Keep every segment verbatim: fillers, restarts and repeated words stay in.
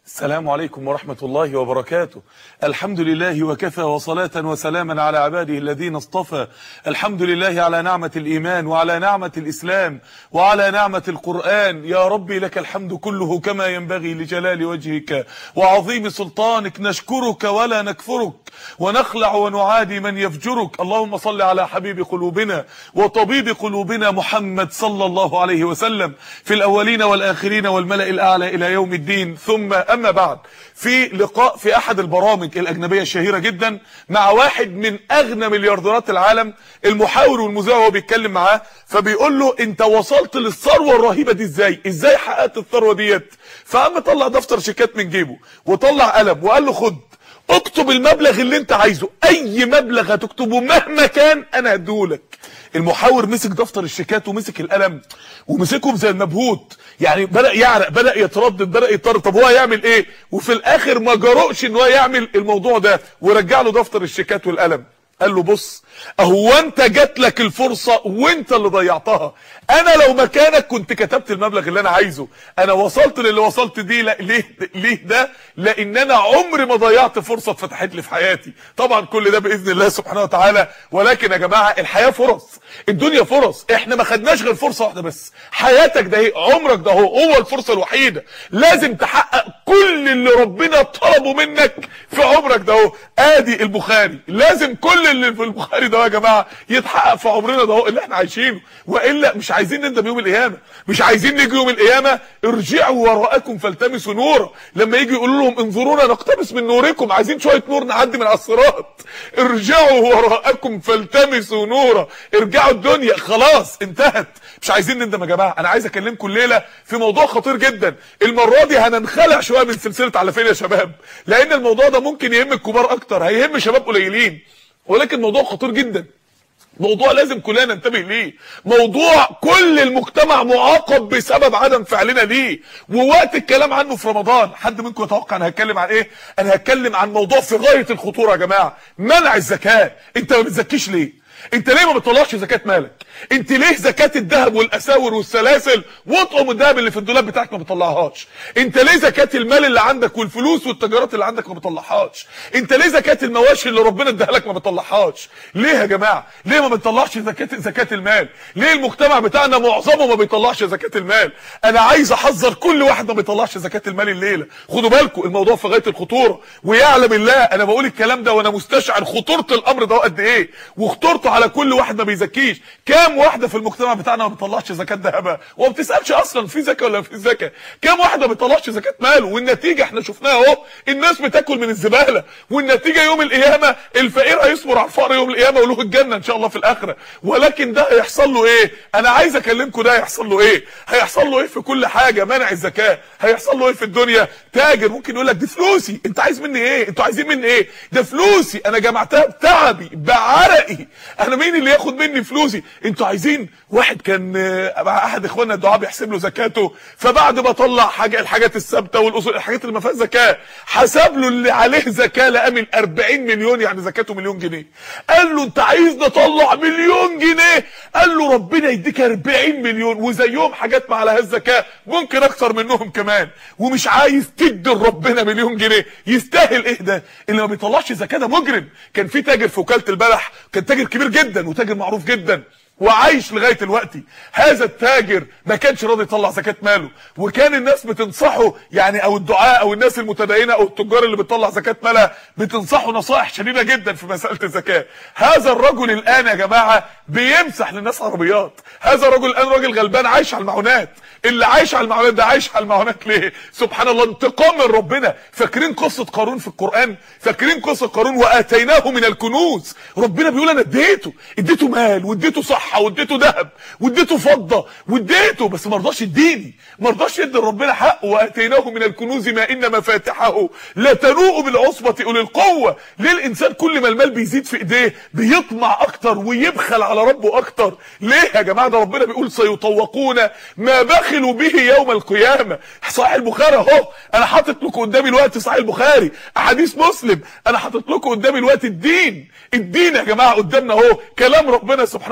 السلام عليكم ورحمة الله وبركاته. الحمد لله وكفى وصلاة وسلاما على عباده الذين اصطفى. الحمد لله على نعمة الإيمان وعلى نعمة الإسلام وعلى نعمة القرآن. يا ربي لك الحمد كله كما ينبغي لجلال وجهك وعظيم سلطانك. نشكرك ولا نكفرك ونخلع ونعادي من يفجرك. اللهم صل على حبيب قلوبنا وطبيب قلوبنا محمد صلى الله عليه وسلم في الأولين والآخرين والملأ الأعلى إلى يوم الدين. ثم أما بعد، في لقاء في أحد البرامج الأجنبية الشهيرة جدا مع واحد من أغنى مليارديرات العالم، المحاور والمذيع وهو بيتكلم معاه فبيقول له أنت وصلت للثروة الرهيبة دي إزاي؟ إزاي حققت الثروة ديت؟ فقام طلع دفتر شيكات من جيبه وطلع قلم وقال له خد اكتب المبلغ اللي انت عايزه، اي مبلغ هتكتبه مهما كان انا هديهولك. المحاور مسك دفتر الشيكات ومسك القلم ومسكهم زي المبهوت، يعني بدأ يعرق، بدأ يتردد، بدأ يضطر طب هو هيعمل ايه؟ وفي الاخر ما جرؤش ان هو يعمل الموضوع ده ورجع له دفتر الشيكات والقلم. قال له بص، اهو انت جات لك الفرصه وانت اللي ضيعتها. انا لو مكانك كنت كتبت المبلغ اللي انا عايزه. انا وصلت للي وصلت دي لا ليه ليه ده؟ لان انا عمري ما ضيعت فرصه اتفتحت لي في حياتي. طبعا كل ده باذن الله سبحانه وتعالى، ولكن يا جماعه الحياه فرص، الدنيا فرص. احنا ما خدناش غير فرصه واحده بس. حياتك ده ايه؟ عمرك ده هو هو الفرصه الوحيده. لازم تحقق كل اللي ربنا طلبه منك في عمرك ده هو. ادي البخاري، لازم كل اللي في البخاري ده يا جماعه يتحقق في عمرنا ده هو اللي احنا عايشينه، والا مش عايزين نندم يوم القيامه. مش عايزين نيجي يوم القيامه ارجعوا وراءكم فالتمسوا نورا، لما يجي يقولوا لهم انظرونا نقتبس من نوركم، عايزين شويه نور نعدي من على الصراط. ارجعوا وراءكم فالتمسوا نورا، ارجعوا، الدنيا خلاص انتهت. مش عايزين نندم يا جماعه. انا عايز اكلمكم الليله في موضوع خطير جدا. المره دي هننخلع شويه من سلسله على فين يا شباب، لان الموضوع ده ممكن يهم الكبار اكتر، هيهم شباب قليلين، ولكن موضوع خطير جدا، موضوع لازم كلنا ننتبه ليه، موضوع كل المجتمع معاقب بسبب عدم فعلنا ليه، ووقت الكلام عنه في رمضان. حد منكم يتوقع انا هتكلم عن ايه؟ انا هتكلم عن موضوع في غايه الخطوره يا جماعه، منع الزكاه. انت ما بتزكيش ليه؟ انت ليه ما بتطلعش زكاه مالك؟ انت ليه زكاه الذهب والاساور والسلاسل واطقم الذهب اللي في الدولاب بتاعك ما بتطلعهاش؟ انت ليه زكاه المال اللي عندك والفلوس والتجارات اللي عندك ما بتطلعهاش؟ انت ليه زكاه المواشي اللي ربنا اداها لك ما بتطلعهاش؟ ليه يا جماعه؟ ليه ما بنطلعش زكاه زكاه المال؟ ليه المجتمع بتاعنا معظمه ما بيطلعش زكاه المال؟ انا عايز احذر كل واحد ما بيطلعش زكاه المال الليله. خدوا بالكم الموضوع في غايه الخطوره، ويعلم الله انا بقول الكلام ده وانا مستشعر خطوره الامر ده قد ايه، وخطورته على كل واحد ما بيزكيش. كام واحده في المجتمع بتاعنا ما بتطلعش زكاه ذهبها وما بتسالش اصلا في زكاه ولا في زكاه؟ كام واحده ما بتطلعش زكاه ماله؟ والنتيجه احنا شفناها اهو، الناس بتاكل من الزباله، والنتيجه يوم القيامه الفقير هيصبر على الفقر يوم القيامه وله الجنه ان شاء الله في الاخره. ولكن ده هيحصل له ايه؟ انا عايز اكلمكم ده هيحصل له ايه؟ هيحصل له ايه في كل حاجه؟ منع الزكاه. هيحصل له ايه في الدنيا؟ تاجر ممكن يقول لك دي فلوسي، انت عايز مني ايه؟ انتوا عايزين مني ايه؟ ده فلوسي انا جمعتها بتعبي بعرقي، انا مين اللي ياخد مني فلوسي؟ انتوا عايزين. واحد كان مع احد اخواننا الدعاء بيحسب له زكاته، فبعد ما طلع حاجه الحاجات الثابته والاصول الحاجات اللي ما فيهاش زكاه، حسب له اللي عليه زكاه لقى من أربعين مليون، يعني زكاته مليون جنيه. قال له انت عايز نطلع مليون جنيه؟ قال له ربنا يديك أربعين مليون وزيهم حاجات ما عليهاش زكاه ممكن اكتر منهم كمان، ومش عايز تدي لربنا مليون جنيه. يستاهل ايه ده؟ اللي ما بيطلعش زكاه ده مجرم. كان في تاجر في وكاله البلح، كان تاجر كبير جدا وتاجر معروف جدا وعايش لغايه دلوقتي. هذا التاجر ما كانش راضي يطلع زكاه ماله، وكان الناس بتنصحه، يعني او الدعاء او الناس المتدينه او التجار اللي بتطلع زكاه مالها بتنصحه نصائح شديده جدا في مساله الزكاه. هذا الرجل الان يا جماعه بيمسح للناس عربيات. هذا الرجل الان راجل غلبان عايش على المعونات. اللي عايش على المعونات ده عايش على المعونات ليه؟ سبحان الله، انتقام من ربنا. فاكرين قصه قارون في القران؟ فاكرين قصه قارون؟ واتيناه من الكنوز. ربنا بيقول انا اديته اديته مال واديته صحه واديته ذهب واديته فضه واديته، بس ما رضاش يديني، ما رضاش يدي ربنا حقه. واتيناه من الكنوز ما ان مفاتحه لا تنوء بالعصبه اولي القوه. ليه الانسان كل ما المال بيزيد في ايديه بيطمع اكتر ويبخل على ربه اكتر؟ ليه يا جماعه؟ ده ربنا بيقول سيطوقون ما بخلوا به يوم القيامه. صحيح البخاري اهو، انا حاطط لكم قدامي الوقت صحيح البخاري، احاديث مسلم، انا حاطط لكم قدامي الوقت الدين. الدين يا جماعه قدامنا اهو، كلام ربنا سبحانه وتعالى.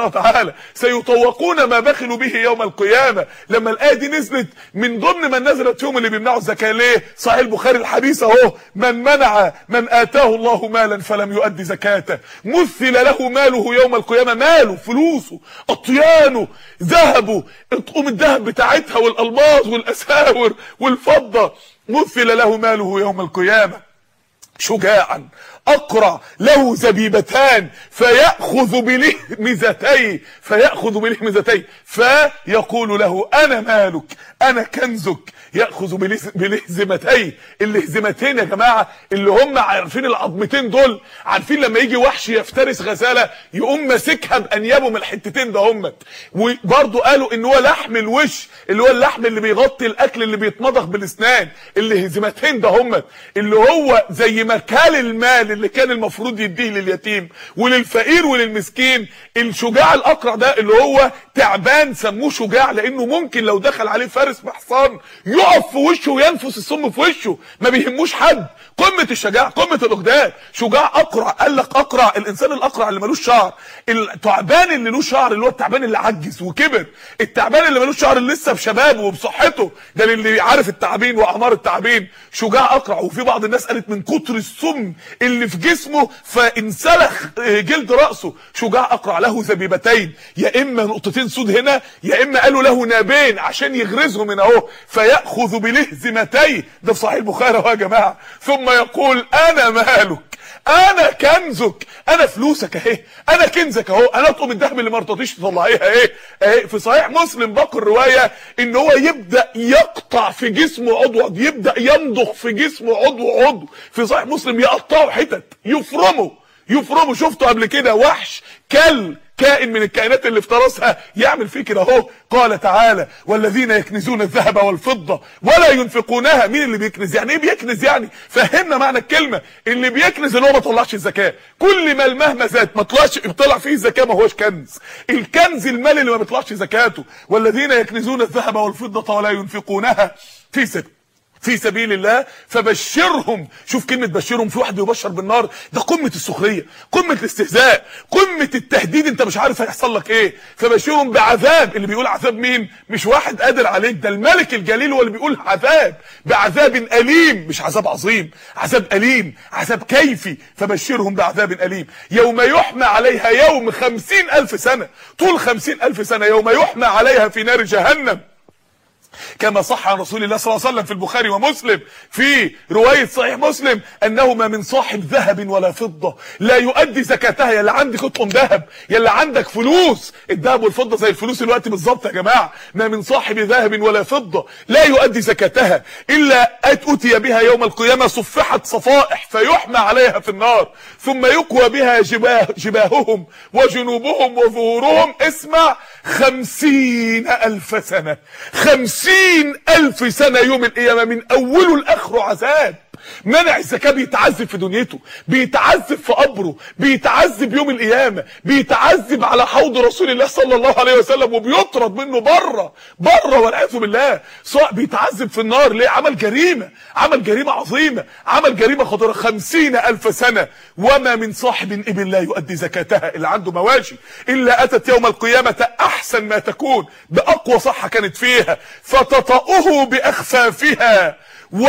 وتعالى سيطوقون ما بخلوا به يوم القيامه. لما الايه دي نزلت من ضمن من نزلت فيهم اللي بيمنعوا الزكاه. ليه؟ صحيح البخاري الحديث اهو، من منع من اتاه الله مالا فلم يؤدي زكاته مثل له ماله يوم القيامه. ماله، فلوسه، اطيانه، ذهبه، اطقم الذهب بتاعتها والالماظ والاساور والفضه، مثل له ماله يوم القيامه. شجاعا اقرع له زبيبتان فيأخذ بلهمزتيه فيأخذ بلهمزتيه فيقول له انا مالك انا كنزك. يأخذ بلهزمتيه. اللهزمتين يا جماعه اللي هم عارفين العظمتين دول، عارفين لما يجي وحش يفترس غزاله يقوم ماسكها بانيابه من الحتتين ده هم. وبرضه قالوا ان هو لحم الوش اللي هو اللحم اللي بيغطي الاكل اللي بيتمضغ بالاسنان. اللهزمتين ده هم اللي هو زي مكال المال اللي كان المفروض يديه لليتيم وللفقير وللمسكين. الشجاع الاقرع ده اللي هو تعبان سموه شجاع لانه ممكن لو دخل عليه فارس بحصان يقف في وشه وينفس السم في وشه، ما بيهموش حد. قمه الشجاعه، قمه الاقدام. شجاع اقرع. قال لك اقرع الانسان الاقرع اللي ملوش شعر. التعبان اللي له شعر اللي هو التعبان اللي عجز وكبر. التعبان اللي ملوش شعر اللي لسه بشبابه وبصحته، ده اللي عارف التعابين واعمار التعابين. شجاع اقرع. وفي بعض الناس قالت من كتر السم اللي في جسمه فانسلخ جلد راسه. شجاع اقرع له زبيبتين، يا اما نقطتين سود هنا يا اما قالوا له نابين عشان يغرزهم من اهو. فيأخذ بلهزمتيه، ده في صحيح البخاري اهو يا جماعه. ثم يقول انا مالك انا كنزك، انا فلوسك اهي، انا كنزك اهو، انا اطقم الذهب اللي ما رضيتيش تطلعيها اهي اهي. في صحيح مسلم باقي الروايه ان هو يبدا يقطع في جسمه عضو، يبدا يمضغ في جسمه عضو عضو. في صحيح مسلم يقطعه حتت، يفرمه يفرمه. شفته قبل كده وحش كل كائن من الكائنات اللي افترسها يعمل فيه كده اهو. قال تعالى والذين يكنزون الذهب والفضه ولا ينفقونها. مين اللي بيكنز؟ يعني ايه بيكنز؟ يعني فهمنا معنى الكلمه. اللي بيكنز اللي هو ما طلعش الزكاه. كل ما المهما زاد ما طلعش طلع فيه الزكاه ما هوش كنز. الكنز المال اللي ما بيطلعش زكاته. والذين يكنزون الذهب والفضه ولا ينفقونها في سبيل في سبيل الله فبشرهم. شوف كلمه بشرهم، في واحد يبشر بالنار، ده قمه السخريه، قمه الاستهزاء، قمه التهديد. انت مش عارف هيحصل لك ايه. فبشرهم بعذاب. اللي بيقول عذاب مين؟ مش واحد قادر عليك، ده الملك الجليل هو اللي بيقول عذاب. بعذاب اليم، مش عذاب عظيم، عذاب اليم، عذاب كيفي. فبشرهم بعذاب اليم يوم يحمى عليها يوم خمسين الف سنه، طول خمسين الف سنه يوم يحمى عليها في نار جهنم. كما صح عن رسول الله صلى الله عليه وسلم في البخاري ومسلم في روايه صحيح مسلم انه ما من صاحب ذهب ولا فضه لا يؤدي زكاتها. يا اللي عندك اطقم ذهب، يا اللي عندك فلوس، الذهب والفضه زي الفلوس الوقت بالظبط يا جماعه. ما من صاحب ذهب ولا فضه لا يؤدي زكاتها الا اتي بها يوم القيامه صفحت صفائح فيحمى عليها في النار ثم يكوى بها جباه جباههم وجنوبهم وظهورهم. اسمع، خمسين الف سنه، خمسين الف سنه يوم القيامه من اوله لاخره عذاب. منع الزكاه بيتعذب في دنيته، بيتعذب في قبره، بيتعذب يوم القيامه، بيتعذب على حوض رسول الله صلى الله عليه وسلم وبيطرد منه بره بره والعياذ بالله. سواء بيتعذب في النار. ليه؟ عمل جريمه، عمل جريمه عظيمه، عمل جريمه خطيره. خمسين الف سنه. وما من صاحب ابل لا يؤدي زكاتها، اللي عنده مواشي، الا اتت يوم القيامه احسن ما تكون، باقوى صحه كانت فيها، فتطأه باخفافها و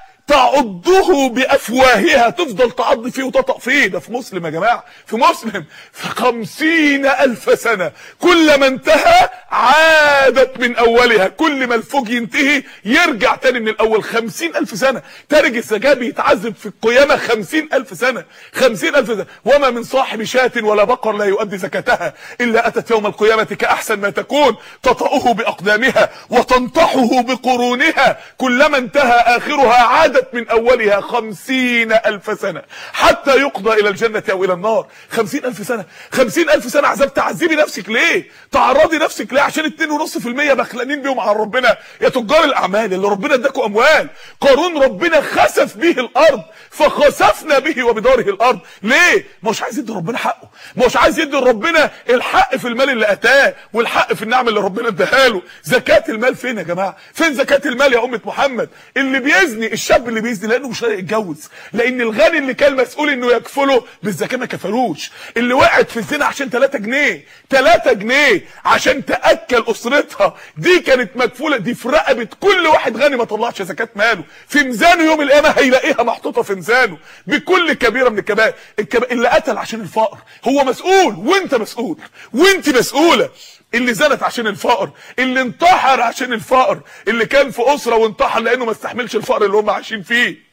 تعضه بافواهها، تفضل تعض فيه وتطأ فيه. ده في مسلم يا جماعه، في مسلم. في خمسين الف سنه كلما انتهى عادت من اولها. كل ما الفوج ينتهي يرجع تاني من الاول. خمسين الف سنه. تارك الزكاه بيتعذب في القيامه خمسين الف سنه، خمسين الف سنه. وما من صاحب شاة ولا بقر لا يؤدي زكاتها الا اتت يوم القيامه كاحسن ما تكون، تطأه باقدامها وتنطحه بقرونها. كلما انتهى اخرها عاد من اولها. خمسين الف سنة حتى يقضى الى الجنة او الى النار. خمسين الف سنة، خمسين الف سنة عذاب. تعذبي نفسك ليه؟ تعرضي نفسك ليه؟ عشان اتنين ونص في المية بخلانين بيهم على ربنا. يا تجار الاعمال اللي ربنا اداكوا اموال. قارون ربنا خسف به الارض فخسفنا به وبداره الارض. ليه؟ مش عايز يدي ربنا حقه، مش عايز يدي ربنا الحق في المال اللي اتاه والحق في النعم اللي ربنا اداها له. زكاة المال فين يا جماعة؟ فين زكاة المال يا امة محمد؟ اللي بيزني، الشاب اللي بيزني لانه مش راضي يتجوز، لان الغني اللي كان مسؤول انه يكفله بالزكاه ما كفلوش، اللي وقعت في الزنا عشان تلاتة جنيه تلاتة جنيه عشان تاكل اسرتها دي كانت مكفوله، دي في رقبه كل واحد غني ما طلعش زكاه ماله، في ميزانه يوم القيامه هيلاقيها محطوطه في ميزانه بكل كبيره من الكبائر. الكب... اللي قتل عشان الفقر هو مسؤول، وانت مسؤول وانت مسؤوله. اللي زنت عشان الفقر، اللي انتحر عشان الفقر، اللي كان في اسره وانتحر لانه ما استحملش الفقر اللي هم عايشين فيه،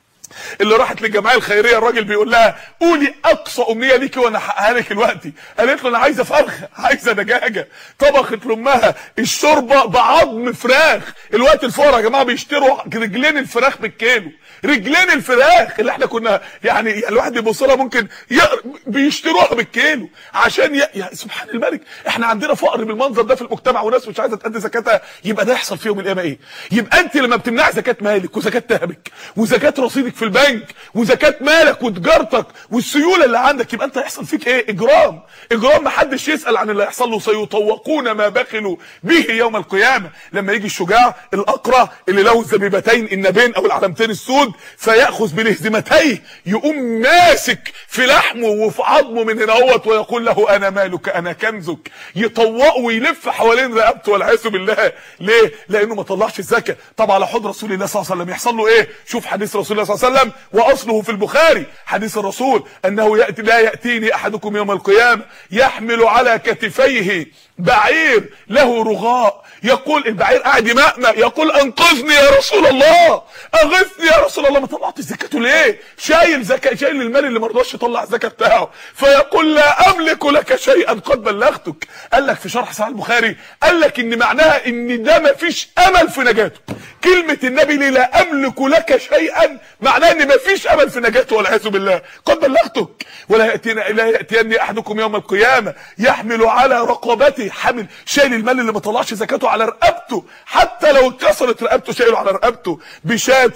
اللي راحت للجمعيه الخيريه الراجل بيقول لها قولي اقصى امنيه ليكي وانا احققها لك دلوقتي، قالت له انا عايزه فرخه، عايزه دجاجه، طبخت لامها الشوربه بعظم فراخ. الوقت الفقراء يا جماعه بيشتروا رجلين الفراخ بالكيلو، رجلين الفراخ اللي احنا كنا يعني الواحد بيبص لها ممكن ي... بيشتروها بالكيلو عشان ي... يا سبحان الملك، احنا عندنا فقر بالمنظر ده في المجتمع وناس مش عايزه تأدي زكاتها، يبقى ده يحصل في يوم القيامه ايه؟ يبقى انت لما بتمنع زكاه مالك وزكاه ذهبك وزكاه رصيدك في البنك وزكاه مالك وتجارتك والسيوله اللي عندك، يبقى انت هيحصل فيك ايه؟ اجرام، اجرام ما حدش يسال عن اللي هيحصل له، سيطوقون ما بخلوا به يوم القيامه. لما يجي الشجاع الاقرع اللي له الزبيبتين النبين او العلامتين السود فياخذ بلهزمتيه، يقوم ماسك في لحمه وفي عظمه من هنا اهوت ويقول له انا مالك انا كنزك، يطوقه ويلف حوالين رقبته والعياذ بالله. ليه؟ لانه ما طلعش الزكاه. طب على حوض رسول الله صلى الله عليه وسلم يحصل له ايه؟ شوف حديث رسول الله صلى الله عليه وسلم واصله في البخاري، حديث الرسول انه ياتي لا ياتيني احدكم يوم القيامه يحمل على كتفيه بعير له رغاء، يقول البعير قاعد يمأمأ يقول انقذني يا رسول الله، اغثني يا رسول الله، ما طلعتش زكاته ليه؟ شايل زكاه، شايل المال اللي ما رضاش يطلع الزكاه بتاعه، فيقول لا املك لك شيئا قد بلغتك. قال لك في شرح صحيح البخاري قال لك ان معناها ان ده ما فيش امل في نجاته، كلمه النبي ليه لا املك لك شيئا معناها ان ما فيش امل في نجاته والعياذ بالله، قد بلغتك. ولا ياتينا لا ياتيني احدكم يوم القيامه يحمل على رقبته، حامل شايل المال اللي ما طلعش زكاته على رقبته، حتى لو اتكسرت رقبته شايله على رقبته، بشاة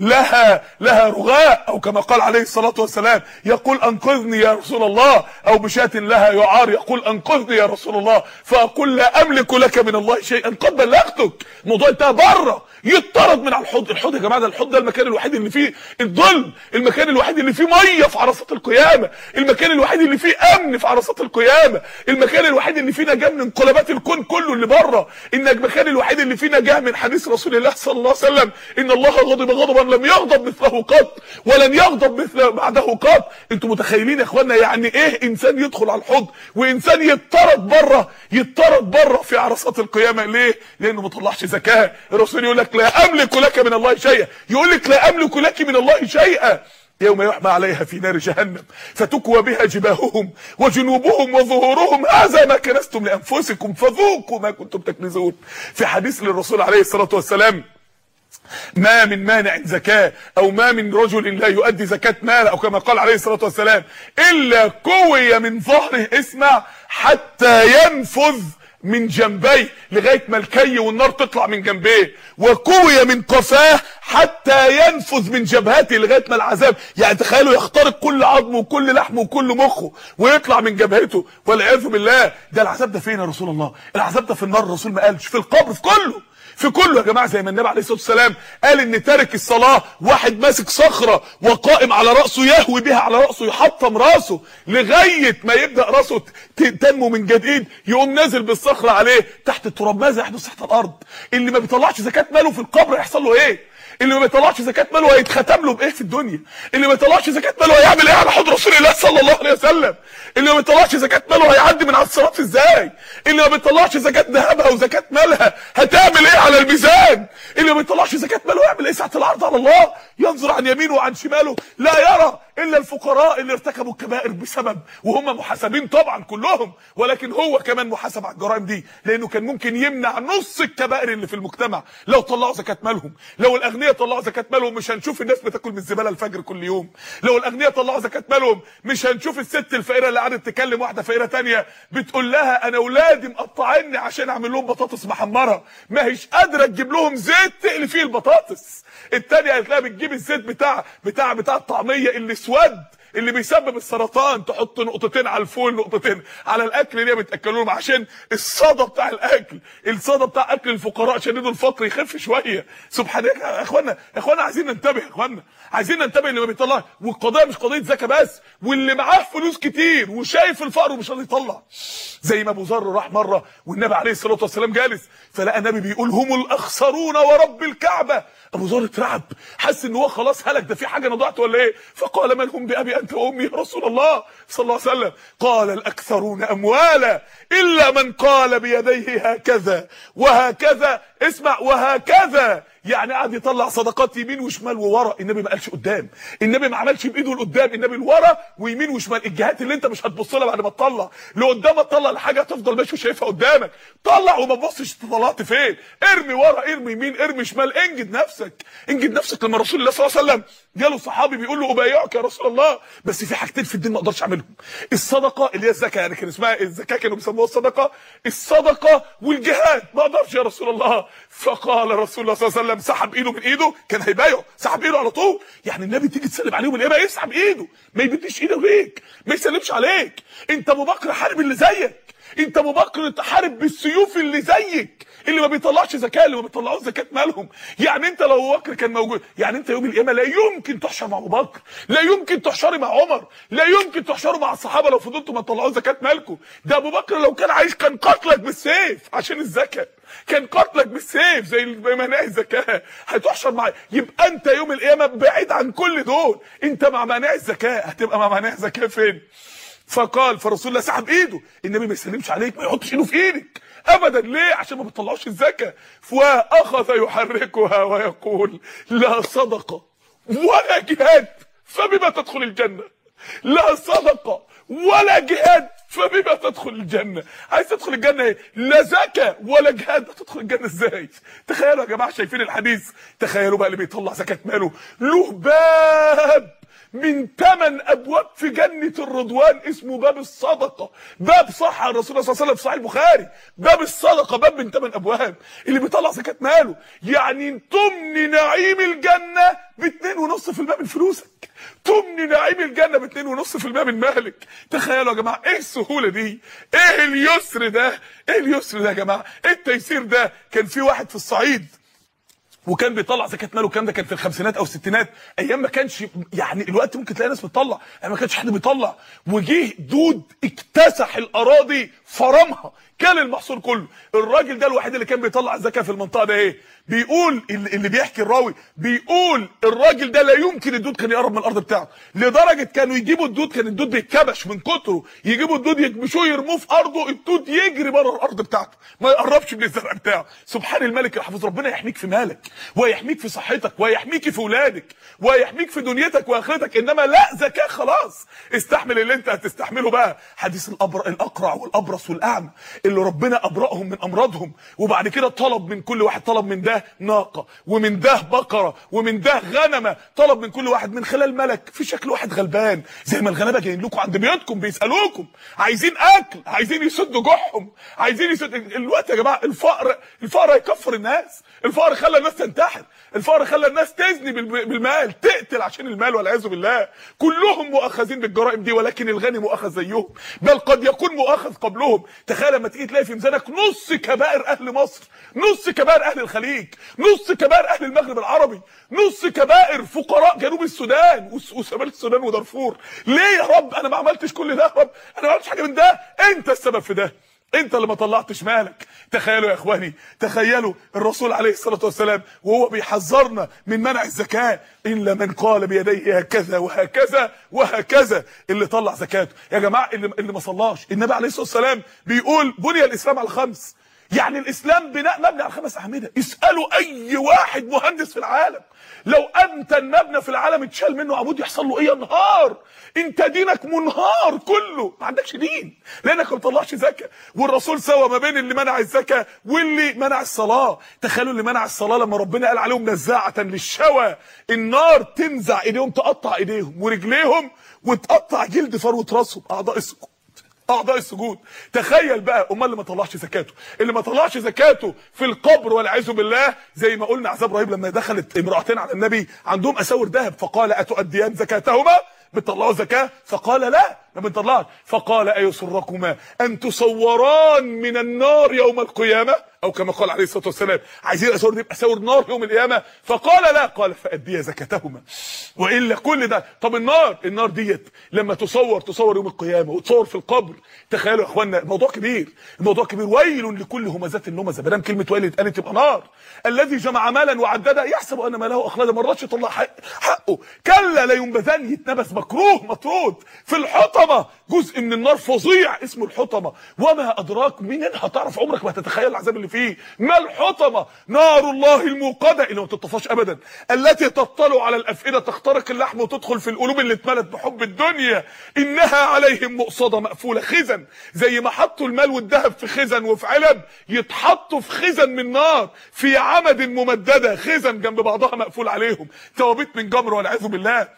لها لها رغاء او كما قال عليه الصلاه والسلام يقول انقذني يا رسول الله، او بشاة لها يعار يقول انقذني يا رسول الله، فاقول لا املك لك من الله شيئا قد بلغتك. الموضوع انتهى بره، يطرد من على الحوض. الحوض يا جماعه ده الحوض ده المكان الوحيد اللي فيه الظلم، المكان الوحيد اللي فيه ميه في عرصات القيامه، المكان الوحيد اللي فيه امن في عرصات القيامه، المكان الوحيد اللي فيه نجاه من انقلابات الكون كله اللي بره، المكان الوحيد اللي فيه نجاه من حديث رسول الله صلى الله عليه وسلم ان الله غضب غضبا لم يغضب مثله قط ولن يغضب مثل بعده قط. انتوا متخيلين يا اخوانا يعني ايه انسان يدخل على الحوض وانسان يطرد بره، يطرد بره في عرصات القيامه؟ ليه؟ لانه ما طلعش زكاه. الرسول يقول لك لا املك لك من الله شيئا، يقول لك لا املك لك من الله شيئا. يوم يحمى عليها في نار جهنم فتكوى بها جباههم وجنوبهم وظهورهم هذا ما كنزتم لانفسكم فذوقوا ما كنتم تكنزون. في حديث للرسول عليه الصلاه والسلام ما من مانع زكاه او ما من رجل لا يؤدي زكاه مال او كما قال عليه الصلاه والسلام الا كوي من ظهره، اسمع، حتى ينفذ من جنبيه لغايه ما الكي والنار تطلع من جنبيه، وكوي من قفاه حتى ينفذ من جبهته لغايه ما العذاب، يعني تخيلوا يخترق كل عظمه وكل لحمه وكل مخه ويطلع من جبهته والعياذ بالله. ده العذاب ده فين يا رسول الله؟ العذاب ده في النار. الرسول ما قالش في القبر، في كله في كله يا جماعه، زي ما النبي عليه الصلاه والسلام قال ان تارك الصلاه واحد ماسك صخره وقائم على راسه يهوي بها على راسه يحطم راسه لغايه ما يبدا راسه تنمو من جديد، يقوم نازل بالصخره عليه تحت التراب. ماذا يحدث تحت الارض؟ اللي ما بيطلعش زكاه ماله في القبر هيحصل له ايه؟ اللي ما بيطلعش زكاه ماله هيتختم له بايه في الدنيا؟ اللي ما بيطلعش زكاه ماله هيعمل ايه على حوض رسول الله صلى الله عليه وسلم؟ اللي ما بيطلعش زكاه ماله هيعدي من على الصراط ازاي؟ اللي ما بيطلعش زكاه ذهبها وزكاه مالها هتعمل ايه على الميزان؟ اللي ما بيطلعش زكاه ماله هيعمل ايه ساعه العرض على الله؟ ينظر عن يمينه وعن شماله لا يرى الا الفقراء اللي ارتكبوا الكبائر بسبب، وهم محاسبين طبعا كلهم، ولكن هو كمان محاسب على الجرائم دي لانه كان ممكن يمنع نص الكبائر اللي في المجتمع لو طلعوا زكاه مالهم. لو الاغنياء طلعوا زكاه مالهم مش هنشوف الناس بتاكل من الزباله الفجر كل يوم. لو الاغنياء طلعوا زكاه مالهم مش هنشوف الست الفقيره اللي قعدت تكلم واحده فقيره ثانيه بتقول لها انا اولادي مقطعيني عشان اعمل لهم بطاطس محمره، ما هيش قادره تجيب لهم زيت تقلي فيه البطاطس. الثانيه قالت لها بتجيب الزيت بتاع بتاع بتاع الطعميه اللي اسود اللي بيسبب السرطان تحط نقطتين على الفول، نقطتين على الاكل اللي بتاكلوهم عشان الصدى بتاع الاكل، الصدى بتاع اكل الفقراء شديد الفقر يخف شويه. سبحان الله يا اخوانا، يا اخوانا عايزين ننتبه، يا اخوانا عايزين ننتبه اللي ما بيطلع. والقضيه مش قضيه زكاه بس، واللي معاه فلوس كتير وشايف الفقر ومش راضي يطلع. زي ما ابو ذر راح مره والنبي عليه الصلاه والسلام جالس، فلقى النبي بيقول هم الاخسرون ورب الكعبه. ابو ذر اترعب، حس ان هو خلاص هلك، ده في حاجه انا ضعت ولا ايه؟ فقال من هم بابي انت وامي يا رسول الله صلى الله عليه وسلم؟ قال الاكثرون اموالا الا من قال بيديه هكذا وهكذا. اسمع، وهكذا يعني قعد يطلع صدقات يمين وشمال وورا. النبي ما قالش قدام، النبي ما عملش بايده لقدام، النبي لورا ويمين وشمال. الجهات اللي انت مش هتبص لها بعد ما تطلع لقدام، تطلع الحاجه تفضل ماشي وشايفها قدامك. طلع وما تبصش طلعت فين، ارمي ورا ارمي يمين ارمي شمال، انجد نفسك انجد نفسك. لما رسول الله صلى الله عليه وسلم جاله صحابي بيقول له ابايعك يا رسول الله، بس في حاجتين في الدين ما اقدرش اعملهم، الصدقه اللي هي الزكاه، يعني كان اسمها الزكاه كانوا بيسموها الصدقه، الصدقه والجهاد ما اقدرش يا رسول الله. فقال رسول الله صلى الله عليه وسلم، سحب ايده من ايده، كان هيبايعه سحب ايده على طول. يعني النبي تيجي تسلم عليه من ايه، ما يسحب ايده، ما يبديش ايده ليك، ما يسلمش عليك. انت ابو بكر حارب اللي زيك، انت ابو بكر تحارب بالسيوف اللي زيك، اللي ما بيطلعش زكاه، اللي ما بيطلعوش زكاه مالهم. يعني انت لو ابو بكر كان موجود، يعني انت يوم القيامه لا يمكن تحشر مع ابو بكر، لا يمكن تحشري مع عمر، لا يمكن تحشروا مع الصحابه لو فضلتوا ما تطلعوش زكاه مالكم. ده ابو بكر لو كان عايش كان قتلك بالسيف عشان الزكاه، كان قتلك بالسيف زي مناهي الزكاه، هتحشر معاه. يبقى انت يوم القيامه بعيد عن كل دول، انت مع مناهي الزكاه، هتبقى مع مناهي الزكاه فين؟ فقال فرسول الله سحب ايده، النبي ما يسلمش عليك، ما يحطش ايده في ايدك ابدا. ليه؟ عشان ما بتطلعوش الزكاه. واخذ يحركها ويقول لا صدقه ولا جهاد فبما تدخل الجنه، لا صدقه ولا جهاد فبما تدخل الجنه. عايز تدخل الجنه ايه؟ لا زكاه ولا جهاد، تدخل الجنه ازاي؟ تخيلوا يا جماعه، شايفين الحديث؟ تخيلوا بقى اللي بيطلع زكاه ماله له باب من ثمان ابواب في جنه الرضوان اسمه باب الصدقه. باب صح عن الرسول صلى الله عليه وسلم في صحيح البخاري، باب الصدقه باب من ثمان ابواب. اللي بيطلع زكاه ماله يعني تمن نعيم الجنه باتنين ونص في المية من فلوسك، تمن نعيم الجنه باتنين ونص في المية من مالك. تخيلوا يا جماعه ايه السهوله دي، ايه اليسر ده، ايه اليسر ده يا جماعه، ايه التيسير ده. كان في واحد في الصعيد وكان بيطلع زكاه ماله، الكلام ده كان في الخمسينات او الستينات، ايام ما كانش يعني الوقت ممكن تلاقي ناس بتطلع، ايام ما كانش حد بيطلع. وجيه دود اكتسح الاراضي فرمها، كان المحصول كله. الراجل ده الوحيد اللي كان بيطلع الزكاه في المنطقه ده. ايه بيقول اللي بيحكي الراوي، بيقول الراجل ده لا يمكن الدود كان يقرب من الارض بتاعه، لدرجه كانوا يجيبوا الدود، كان الدود بيتكبش من كتره، يجيبوا الدود يكبشوه يرموه في ارضه، الدود يجري بره الارض بتاعته ما يقربش من الزرع بتاعه. سبحان الملك الحافظ. ربنا يحميك في مالك، ويحميك في صحتك، ويحميك في ولادك، ويحميك في دنيتك واخرتك. انما لا زكاه خلاص، استحمل اللي انت هتستحمله بقى. حديث الأبر الاقرع والابرص والاعمى اللي ربنا ابرأهم من امراضهم، وبعد كده طلب من كل واحد، طلب من ده ناقه ومن ده بقره ومن ده غنمه، طلب من كل واحد من خلال ملك في شكل واحد غلبان. زي ما الغلابه جايين لكم عند بيوتكم بيسالوكم عايزين اكل، عايزين يسدوا جوعهم، عايزين يسدوا. الوقت يا جماعه الفقر، الفقر هيكفر الناس، الفقر خلى الناس تنتحر، الفقر خلى الناس تزني بالمال، تقتل عشان المال والعياذ بالله. كلهم مؤاخذين بالجرائم دي، ولكن الغني مؤاخذ زيهم، بل قد يكون مؤاخذ قبلهم. تخيل لما تيجي تلاقي في ميزانك نص كبائر اهل مصر، نص كبائر اهل الخليج، نص كبائر اهل المغرب العربي، نص كبائر فقراء جنوب السودان وشمال السودان ودارفور. ليه يا رب انا ما عملتش كل ده؟ يا رب انا ما عملتش حاجه من ده، انت السبب في ده، انت اللي ما طلعتش مالك. تخيلوا يا اخواني، تخيلوا الرسول عليه الصلاه والسلام وهو بيحذرنا من منع الزكاه، الا من قال بيديه هكذا وهكذا وهكذا. اللي طلع زكاته يا جماعه، اللي اللي ما صلاش، النبي عليه الصلاه والسلام بيقول بني الاسلام على خمس، يعني الاسلام بناء مبني على خمس اعمده. اسالوا اي واحد مهندس في العالم، لو انت المبنى في العالم اتشال منه عمود يحصل له ايه؟ ينهار. انت دينك منهار كله، ما عندكش دين لانك ما بتطلعش زكاه. والرسول سوى ما بين اللي منع الزكاه واللي منع الصلاه. تخيلوا اللي منع الصلاه لما ربنا قال عليهم نزاعه للشوى، النار تنزع ايديهم، تقطع ايديهم ورجليهم وتقطع جلد فروه راسهم، اعضاء السجود، اعضاء السجود. تخيل بقى امال اللي ما طلعش زكاته، اللي ما طلعش زكاته في القبر والعياذ بالله. زي ما قلنا عذاب رهيب لما دخلت امرأتين على النبي عندهم اساور ذهب، فقال اتؤديان زكاتهما؟ بتطلعوا زكاه؟ فقال لا ما بنطلعش. فقال ايسركما ان تصوران من النار يوم القيامه، او كما قال عليه الصلاه والسلام عايزين اسور دي يبقى سور نار يوم القيامه؟ فقال لا. قال فاديا زكاتهما. والا كل ده. طب النار النار ديت لما تصور تصور يوم القيامه وتصور في القبر. تخيلوا يا اخوانا الموضوع كبير، الموضوع كبير. ويل لكل همزات اللمزه. ما دام كلمه ويل اتقالت تبقى نار. الذي جمع مالا وعدده يحسب ان ماله اخلده. ما رضاش يطلع حق حقه. كلا لا ينبذن. يتنبذ مكروه مطرود في الحطمه. جزء من النار فظيع اسمه الحطمه. وما ادراك منين هتعرف؟ عمرك ما هتتخيل العذاب اللي فيه. ما الحطمه؟ نار الله الموقده اللي ما تطفاش ابدا، التي تطلع على الافئده تخترق اللحم وتدخل في القلوب اللي اتملت بحب الدنيا. انها عليهم مؤصده مقفوله. خزن زي ما حطوا المال والذهب في خزن وفي علب، يتحطوا في خزن من نار في عمد ممدده، خزن جنب بعضها مقفول عليهم، توابيت من جمر والعياذ بالله.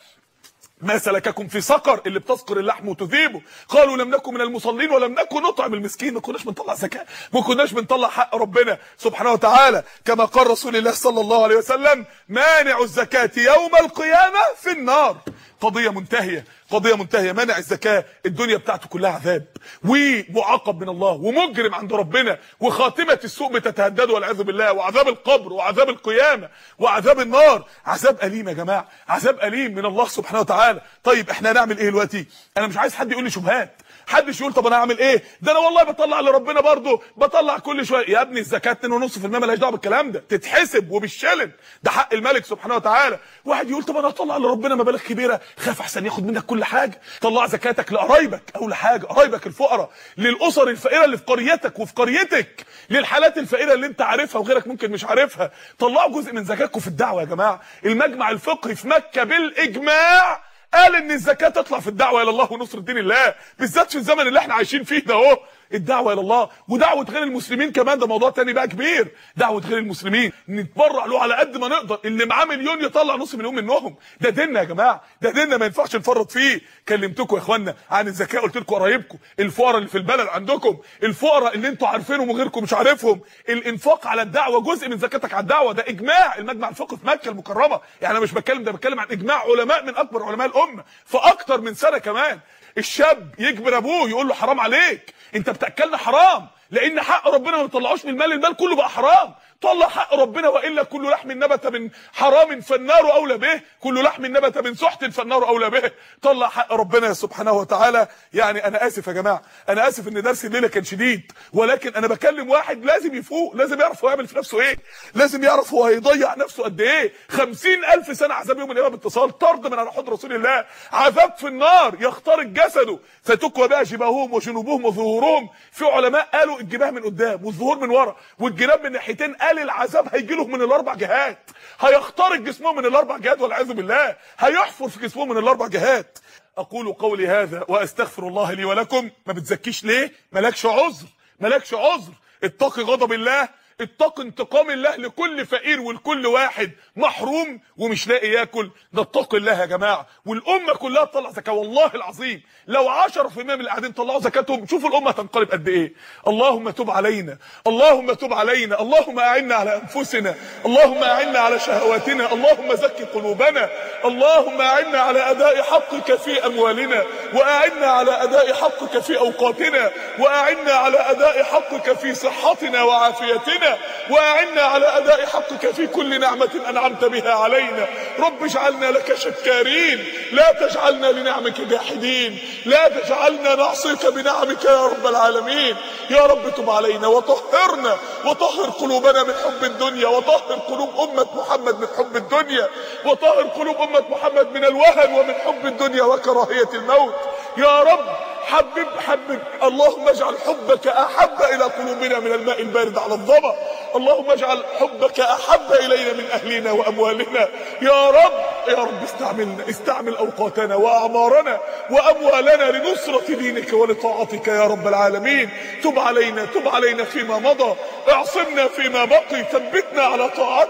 ما سلككم في سقر اللي بتسقر اللحم وتذيبه. قالوا لم نكن من المصلين ولم نكن نطعم المسكين. ما كناش بنطلع زكاه، ما كناش بنطلع حق ربنا سبحانه وتعالى، كما قال رسول الله صلى الله عليه وسلم مانع الزكاه يوم القيامه في النار. قضيه منتهيه، قضيه منتهيه. منع الزكاه الدنيا بتاعته كلها عذاب ومعاقب من الله ومجرم عند ربنا، وخاتمه السوء بتتهدد والعياذ بالله، وعذاب القبر وعذاب القيامه وعذاب النار. عذاب اليم يا جماعه، عذاب اليم من الله سبحانه وتعالى. طيب احنا هنعمل ايه دلوقتي؟ انا مش عايز حد يقول لي شبهات، حدش يقول طب انا هعمل ايه؟ ده انا والله بطلع لربنا برضه، بطلع كل شويه. يا ابني الزكاه اتنين ونص في المية مالهاش دعوه بالكلام ده، تتحسب وبالشلن، ده حق الملك سبحانه وتعالى. واحد يقول طب انا هطلع لربنا مبالغ كبيره، خاف احسن ياخد منك كل حاجه. طلع زكاتك لقرايبك اول حاجه، قرايبك الفقراء، للاسر الفقيره اللي في قريتك وفي قريتك، للحالات الفقيره اللي انت عارفها وغيرك ممكن مش عارفها. طلعوا جزء من زكاتكم في الدعوه يا جماعه. المجمع الفقهي في مكه بالاجماع قال ان الزكاه تطلع في الدعوه الى الله ونصر دين الله، بالذات في الزمن اللي احنا عايشين فيه ده اهو. الدعوه الى الله ودعوه غير المسلمين كمان، ده موضوع تاني بقى كبير. دعوه غير المسلمين نتبرع له على قد ما نقدر، اللي معاه مليون يطلع نص مليون منهم. ده ديننا يا جماعه، ده ديننا ما ينفعش نفرط فيه. كلمتكم يا اخوانا عن الزكاه، قلت لكم قرايبكم الفقراء اللي في البلد عندكم، الفقراء اللي انتوا عارفينهم وغيركم مش عارفهم. الانفاق على الدعوه جزء من زكاتك على الدعوه، ده اجماع المجمع الفقهي في مكه المكرمه. يعني انا مش بتكلم، ده بتكلم عن اجماع علماء من اكبر علماء الامه في اكتر من سنه كمان. الشاب يجبر ابوه يقول له حرام عليك، انت بتاكلنا حرام، لان حق ربنا ما بيطلعوش من المال، المال كله بقى حرام. طلع حق ربنا، والا كل لحم نبت من حرام فالنار اولى به، كل لحم نبت من سحت فالنار اولى به. طلع حق ربنا سبحانه وتعالى. يعني انا اسف يا جماعه، انا اسف ان درس الليله كان شديد، ولكن انا بكلم واحد لازم يفوق، لازم يعرف هو يعمل في نفسه ايه، لازم يعرف هو هيضيع نفسه قد ايه. خمسين الف سنه عذاب يوم القيامه باتصال، طرد من على حوض رسول الله، عذاب في النار يخترق جسده فتكوى بقى جباههم وجنوبهم وظهورهم. في علماء قالوا الجباه من قدام والظهور من ورا والجناب من ناحيتين، قال العذاب هيجي لهم من الاربع جهات، هيخترق جسمهم من الاربع جهات والعياذ بالله، هيحفر في جسمهم من الاربع جهات. اقول قولي هذا واستغفر الله لي ولكم. ما بتزكيش ليه؟ مالكش عذر، مالكش عذر. اتقي غضب الله، اتقي انتقام الله لكل فقير ولكل واحد محروم ومش لاقي ياكل. نتقي الله يا جماعه، والامه كلها تطلع زكاه. والله العظيم لو عشرة في المية من اللي قاعدين طلعوا زكاتهم، شوفوا الامه هتنقلب قد ايه. اللهم تب علينا، اللهم تب علينا، اللهم اعنا على انفسنا، اللهم اعنا على شهواتنا، اللهم زكي قلوبنا، اللهم اعنا على اداء حقك في اموالنا، واعنا على اداء حقك في اوقاتنا، واعنا على اداء حقك في صحتنا وعافيتنا، واعنا على اداء حقك في كل نعمه انعمت بها علينا. رب اجعلنا لك شكارين، لا تجعلنا لنعمك جاحدين، لا تجعلنا نعصيك بنعمك يا رب العالمين. يا رب تب علينا وطهرنا، وطهر قلوبنا من حب الدنيا، وطهر قلوب امه محمد من حب الدنيا، وطهر قلوب امه محمد من الوهن ومن حب الدنيا وكراهيه الموت. يا رب حبب حبب اللهم اجعل حبك احب الى قلوبنا من الماء البارد على الظما. اللهم اجعل حبك احب الينا من اهلنا واموالنا. يا رب يا رب استعملنا، استعمل اوقاتنا واعمارنا واموالنا لنصرة دينك ولطاعتك يا رب العالمين. تب علينا، تب علينا فيما مضى، اعصمنا فيما بقي، ثبتنا على طاعتك،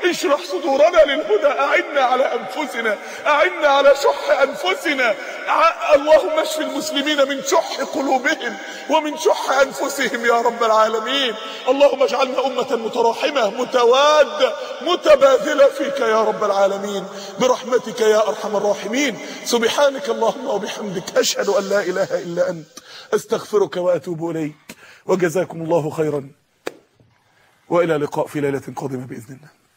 اشرح صدورنا للهدى، اعنا على انفسنا، اعنا على شح انفسنا. اللهم اشف المسلمين من شح قلوبهم ومن شح انفسهم يا رب العالمين. اللهم اجعلنا امة متراحمة متوادة متباذلة فيك يا رب العالمين برحمتك يا ارحم الراحمين. سبحانك اللهم وبحمدك، اشهد ان لا اله الا انت، استغفرك واتوب اليك. وجزاكم الله خيرا، والى لقاء في ليلة قادمة باذن الله.